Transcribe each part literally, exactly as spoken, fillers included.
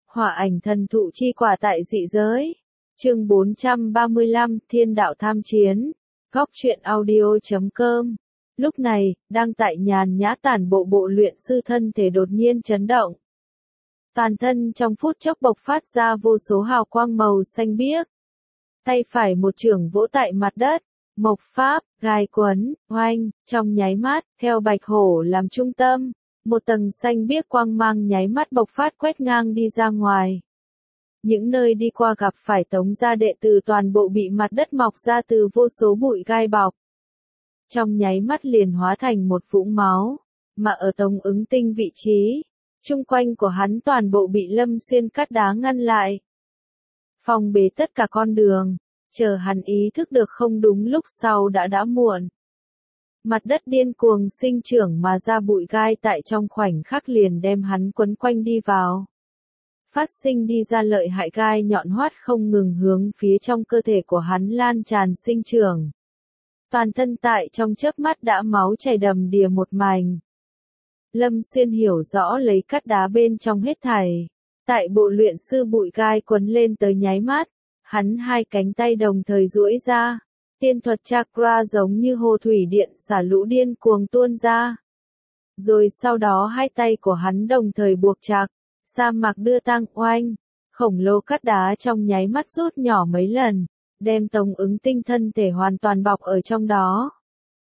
Hỏa ảnh thần thụ chi quả tại dị giới. Chương bốn trăm ba mươi lăm, Thiên đạo tham chiến. Góc truyện audio chấm com. Lúc này, đang tại nhàn nhã tản bộ bộ luyện sư thân thể đột nhiên chấn động. Toàn thân trong phút chốc bộc phát ra vô số hào quang màu xanh biếc. Tay phải một chưởng vỗ tại mặt đất, mộc pháp, gai quấn, oanh, trong nháy mắt, theo bạch hổ làm trung tâm, một tầng xanh biếc quang mang nháy mắt bộc phát quét ngang đi ra ngoài. Những nơi đi qua gặp phải Tống gia đệ tử toàn bộ bị mặt đất mọc ra từ vô số bụi gai bọc. Trong nháy mắt liền hóa thành một vũng máu, mà ở Tống Ứng Tinh vị trí, chung quanh của hắn toàn bộ bị Lâm Xuyên cắt đá ngăn lại. Phong bế tất cả con đường, chờ hắn ý thức được không đúng lúc sau đã đã muộn. Mặt đất điên cuồng sinh trưởng mà ra bụi gai tại trong khoảnh khắc liền đem hắn quấn quanh đi vào. Phát sinh đi ra lợi hại gai nhọn hoắt không ngừng hướng phía trong cơ thể của hắn lan tràn sinh trưởng. Toàn thân tại trong chớp mắt đã máu chảy đầm đìa một mảnh. Lâm Xuyên hiểu rõ lấy cắt đá bên trong hết thảy. Tại bộ luyện sư bụi gai quấn lên tới nháy mắt, hắn hai cánh tay đồng thời duỗi ra. Tiên thuật chakra giống như hồ thủy điện xả lũ điên cuồng tuôn ra. Rồi sau đó hai tay của hắn đồng thời buộc chặt, sa mạc đưa tang oanh, khổng lồ cắt đá trong nháy mắt rút nhỏ mấy lần, đem Tống Ứng Tinh thân thể hoàn toàn bọc ở trong đó.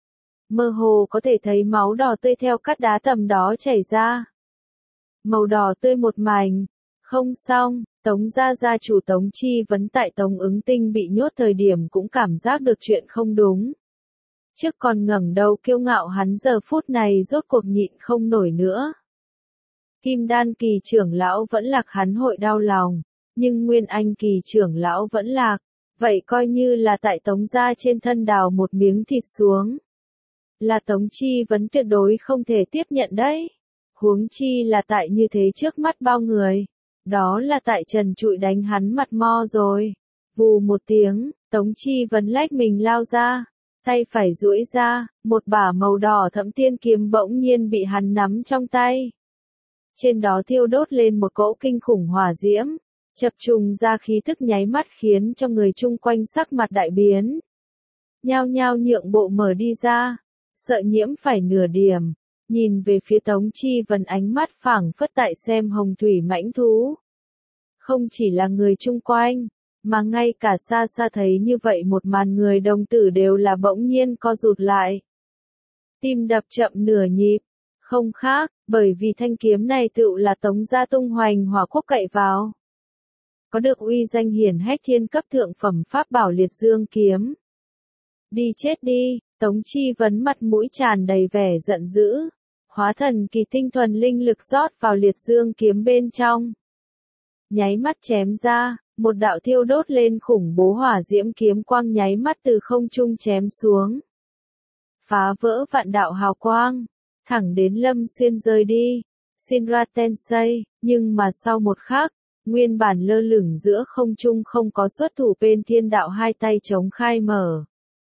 Mơ hồ có thể thấy máu đỏ tươi theo cắt đá tầm đó chảy ra. Màu đỏ tươi một mảnh, không xong. Tống gia gia chủ Tống Chi Vấn tại Tống Ứng Tinh bị nhốt thời điểm cũng cảm giác được chuyện không đúng. Trước còn ngẩng đầu kiêu ngạo hắn giờ phút này rốt cuộc nhịn không nổi nữa. Kim Đan kỳ trưởng lão vẫn lạc hắn hội đau lòng, nhưng Nguyên Anh kỳ trưởng lão vẫn lạc, vậy coi như là tại Tống gia trên thân đào một miếng thịt xuống. Là Tống Chi Vấn tuyệt đối không thể tiếp nhận đấy. Huống chi là tại như thế trước mắt bao người. Đó là tại trần trụi đánh hắn mặt mo rồi. Vù một tiếng, Tống Chi Vấn lách mình lao ra, tay phải duỗi ra, một bả màu đỏ thẫm tiên kiếm bỗng nhiên bị hắn nắm trong tay. Trên đó thiêu đốt lên một cỗ kinh khủng hỏa diễm, chập trùng ra khí thức nháy mắt khiến cho người chung quanh sắc mặt đại biến. Nhao nhao nhượng bộ mở đi ra, sợ nhiễm phải nửa điểm. Nhìn về phía Tống Chi Vấn ánh mắt phảng phất tại xem hồng thủy mãnh thú. Không chỉ là người chung quanh, mà ngay cả xa xa thấy như vậy một màn người đồng tử đều là bỗng nhiên co rụt lại. Tim đập chậm nửa nhịp, không khác, bởi vì thanh kiếm này tựu là Tống gia tung hoành hỏa quốc cậy vào. Có được uy danh hiển hách thiên cấp thượng phẩm pháp bảo liệt dương kiếm. Đi chết đi, Tống Chi Vấn mặt mũi tràn đầy vẻ giận dữ. Hóa thần kỳ tinh thuần linh lực rót vào liệt dương kiếm bên trong. Nháy mắt chém ra, một đạo thiêu đốt lên khủng bố hỏa diễm kiếm quang nháy mắt từ không trung chém xuống. Phá vỡ vạn đạo hào quang, thẳng đến Lâm Xuyên rơi đi. Shinra Tensei, nhưng mà sau một khắc, nguyên bản lơ lửng giữa không trung không có xuất thủ bên thiên đạo hai tay chống khai mở.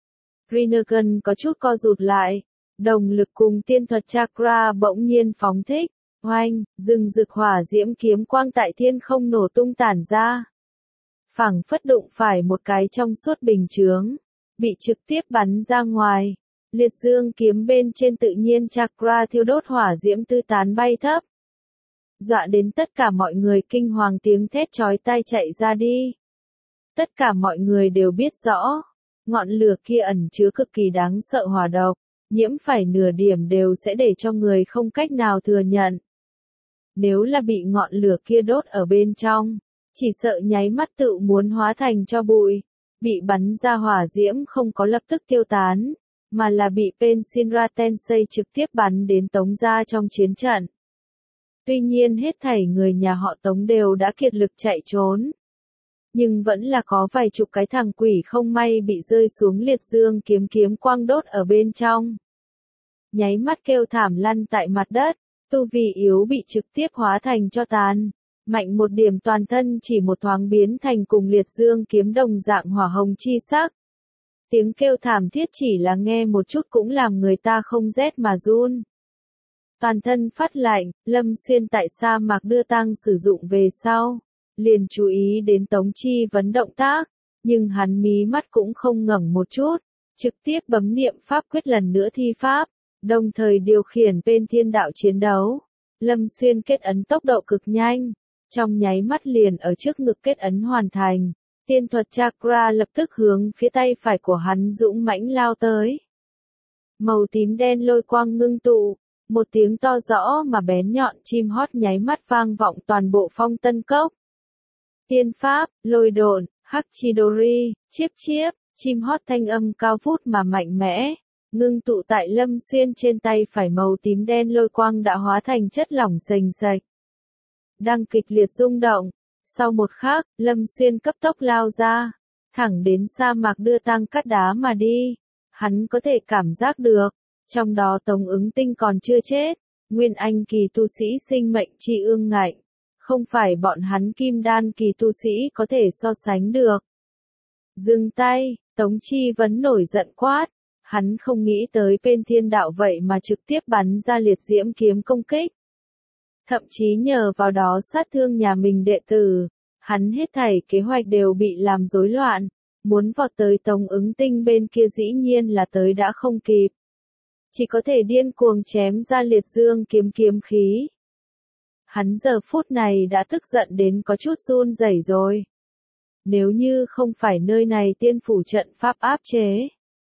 Rinnegan có chút co rụt lại. Đồng lực cùng tiên thuật chakra bỗng nhiên phóng thích, oanh, rừng rực hỏa diễm kiếm quang tại thiên không nổ tung tản ra. Phảng phất đụng phải một cái trong suốt bình chướng, bị trực tiếp bắn ra ngoài. Liệt dương kiếm bên trên tự nhiên chakra thiêu đốt hỏa diễm tư tán bay thấp. Dọa đến tất cả mọi người kinh hoàng tiếng thét chói tai chạy ra đi. Tất cả mọi người đều biết rõ, ngọn lửa kia ẩn chứa cực kỳ đáng sợ hỏa độc. Nhiễm phải nửa điểm đều sẽ để cho người không cách nào thừa nhận. Nếu là bị ngọn lửa kia đốt ở bên trong, chỉ sợ nháy mắt tự muốn hóa thành cho bụi. Bị bắn ra hỏa diễm không có lập tức tiêu tán, mà là bị bên Shinra Tensei trực tiếp bắn đến Tống gia trong chiến trận. Tuy nhiên hết thảy người nhà họ Tống đều đã kiệt lực chạy trốn. Nhưng vẫn là có vài chục cái thằng quỷ không may bị rơi xuống liệt dương kiếm kiếm quang đốt ở bên trong. Nháy mắt kêu thảm lăn tại mặt đất, tu vi yếu bị trực tiếp hóa thành cho tàn. Mạnh một điểm toàn thân chỉ một thoáng biến thành cùng liệt dương kiếm đồng dạng hỏa hồng chi sắc. Tiếng kêu thảm thiết chỉ là nghe một chút cũng làm người ta không rét mà run. Toàn thân phát lạnh, Lâm Xuyên tại sa mạc đưa tang sử dụng về sau, liền chú ý đến Tống Chi Vấn động tác, nhưng hắn mí mắt cũng không ngẩng một chút, trực tiếp bấm niệm pháp quyết lần nữa thi pháp, đồng thời điều khiển bên thiên đạo chiến đấu. Lâm Xuyên kết ấn tốc độ cực nhanh, trong nháy mắt liền ở trước ngực kết ấn hoàn thành, tiên thuật chakra lập tức hướng phía tay phải của hắn dũng mãnh lao tới. Màu tím đen lôi quang ngưng tụ, một tiếng to rõ mà bén nhọn chim hót nháy mắt vang vọng toàn bộ Phong Tân Cốc. Tiên pháp, lôi độn, Hachidori, chiếp chiếp, chim hót thanh âm cao vút mà mạnh mẽ, ngưng tụ tại Lâm Xuyên trên tay phải màu tím đen lôi quang đã hóa thành chất lỏng sền sệt. Đang kịch liệt rung động, sau một khắc, Lâm Xuyên cấp tốc lao ra, thẳng đến sa mạc đưa tang cát đá mà đi. Hắn có thể cảm giác được, trong đó Tống Ứng Tinh còn chưa chết, Nguyên Anh kỳ tu sĩ sinh mệnh chi ương ngạnh, không phải bọn hắn kim đan kỳ tu sĩ có thể so sánh được. Dừng tay, Tống Chi Vấn nổi giận quát, hắn không nghĩ tới bên thiên đạo vậy mà trực tiếp bắn ra liệt diễm kiếm công kích. Thậm chí nhờ vào đó sát thương nhà mình đệ tử, hắn hết thảy kế hoạch đều bị làm rối loạn, muốn vọt tới Tống Ứng Tinh bên kia dĩ nhiên là tới đã không kịp. Chỉ có thể điên cuồng chém ra liệt dương kiếm kiếm khí. Hắn giờ phút này đã tức giận đến có chút run rẩy rồi. Nếu như không phải nơi này tiên phủ trận pháp áp chế,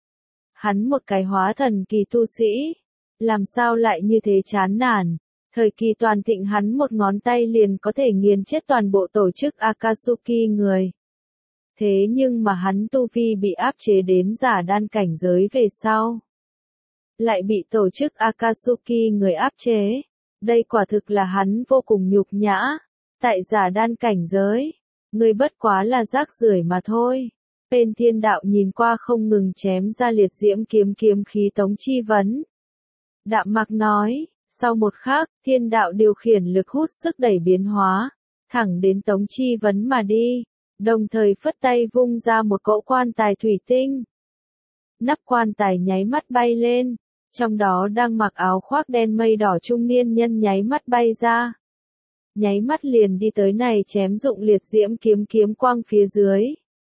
hắn một cái hóa thần kỳ tu sĩ, làm sao lại như thế chán nản. Thời kỳ toàn thịnh hắn một ngón tay liền có thể nghiền chết toàn bộ tổ chức Akatsuki người. Thế nhưng mà hắn tu vi bị áp chế đến giả đan cảnh giới về sau, lại bị tổ chức Akatsuki người áp chế. Đây quả thực là hắn vô cùng nhục nhã. Tại giả đan cảnh giới, người bất quá là rác rưởi mà thôi. Bên thiên đạo nhìn qua không ngừng chém ra liệt diễm kiếm kiếm khí Tống Chi Vấn. Đạm Mạc nói, sau một khắc, thiên đạo điều khiển lực hút sức đẩy biến hóa, thẳng đến Tống Chi Vấn mà đi, đồng thời phất tay vung ra một cỗ quan tài thủy tinh. Nắp quan tài nháy mắt bay lên, trong đó đang mặc áo khoác đen mây đỏ trung niên nhân nháy mắt bay ra. Nháy mắt liền đi tới này chém dụng liệt diễm kiếm kiếm quang phía dưới.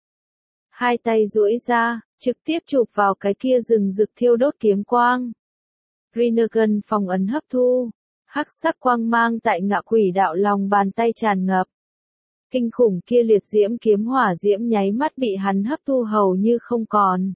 Hai tay duỗi ra, trực tiếp chụp vào cái kia rừng rực thiêu đốt kiếm quang. Rinnegan phòng ấn hấp thu, hắc sắc quang mang tại ngạ quỷ đạo lòng bàn tay tràn ngập. Kinh khủng kia liệt diễm kiếm hỏa diễm nháy mắt bị hắn hấp thu hầu như không còn.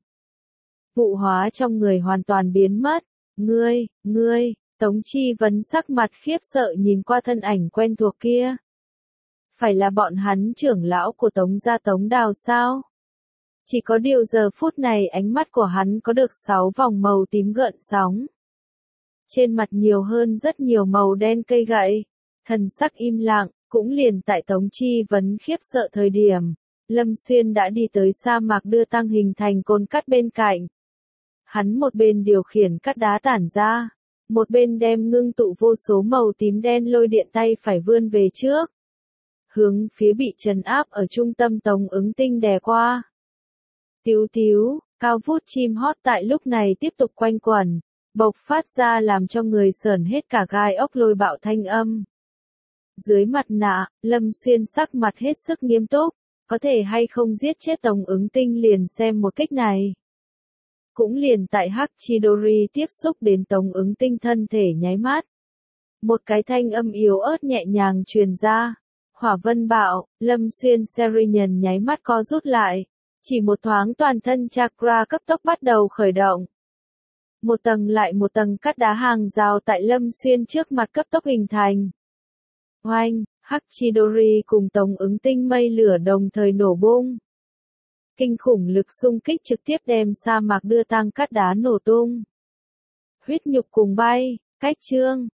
Vụ hóa trong người hoàn toàn biến mất. Ngươi, ngươi, Tống Chi Vấn sắc mặt khiếp sợ nhìn qua thân ảnh quen thuộc kia. Phải là bọn hắn trưởng lão của Tống gia Tống Đào sao? Chỉ có điều giờ phút này ánh mắt của hắn có được sáu vòng màu tím gợn sóng. Trên mặt nhiều hơn rất nhiều màu đen cây gậy. Thần sắc im lặng, cũng liền tại Tống Chi Vấn khiếp sợ thời điểm. Lâm Xuyên đã đi tới sa mạc đưa tăng hình thành cồn cát bên cạnh. Hắn một bên điều khiển cát đá tản ra, một bên đem ngưng tụ vô số màu tím đen lôi điện tay phải vươn về trước. Hướng phía bị trấn áp ở trung tâm Tống Ứng Tinh đè qua. Tíu tíu, cao vút chim hót tại lúc này tiếp tục quanh quẩn, bộc phát ra làm cho người sởn hết cả gai ốc lôi bạo thanh âm. Dưới mặt nạ, Lâm Xuyên sắc mặt hết sức nghiêm túc, có thể hay không giết chết Tống Ứng Tinh liền xem một kích này. Cũng liền tại Hachidori tiếp xúc đến Tống Ứng Tinh thân thể nháy mắt. Một cái thanh âm yếu ớt nhẹ nhàng truyền ra. Hỏa vân bạo, Lâm Xuyên Serian nháy mắt co rút lại. Chỉ một thoáng toàn thân chakra cấp tốc bắt đầu khởi động. Một tầng lại một tầng cát đá hàng rào tại Lâm Xuyên trước mặt cấp tốc hình thành. Oanh, Hachidori cùng Tống Ứng Tinh mây lửa đồng thời nổ bung. Kinh khủng lực xung kích trực tiếp đem sa mạc đưa tang cát đá nổ tung. Huyết nhục cùng bay, cách chương,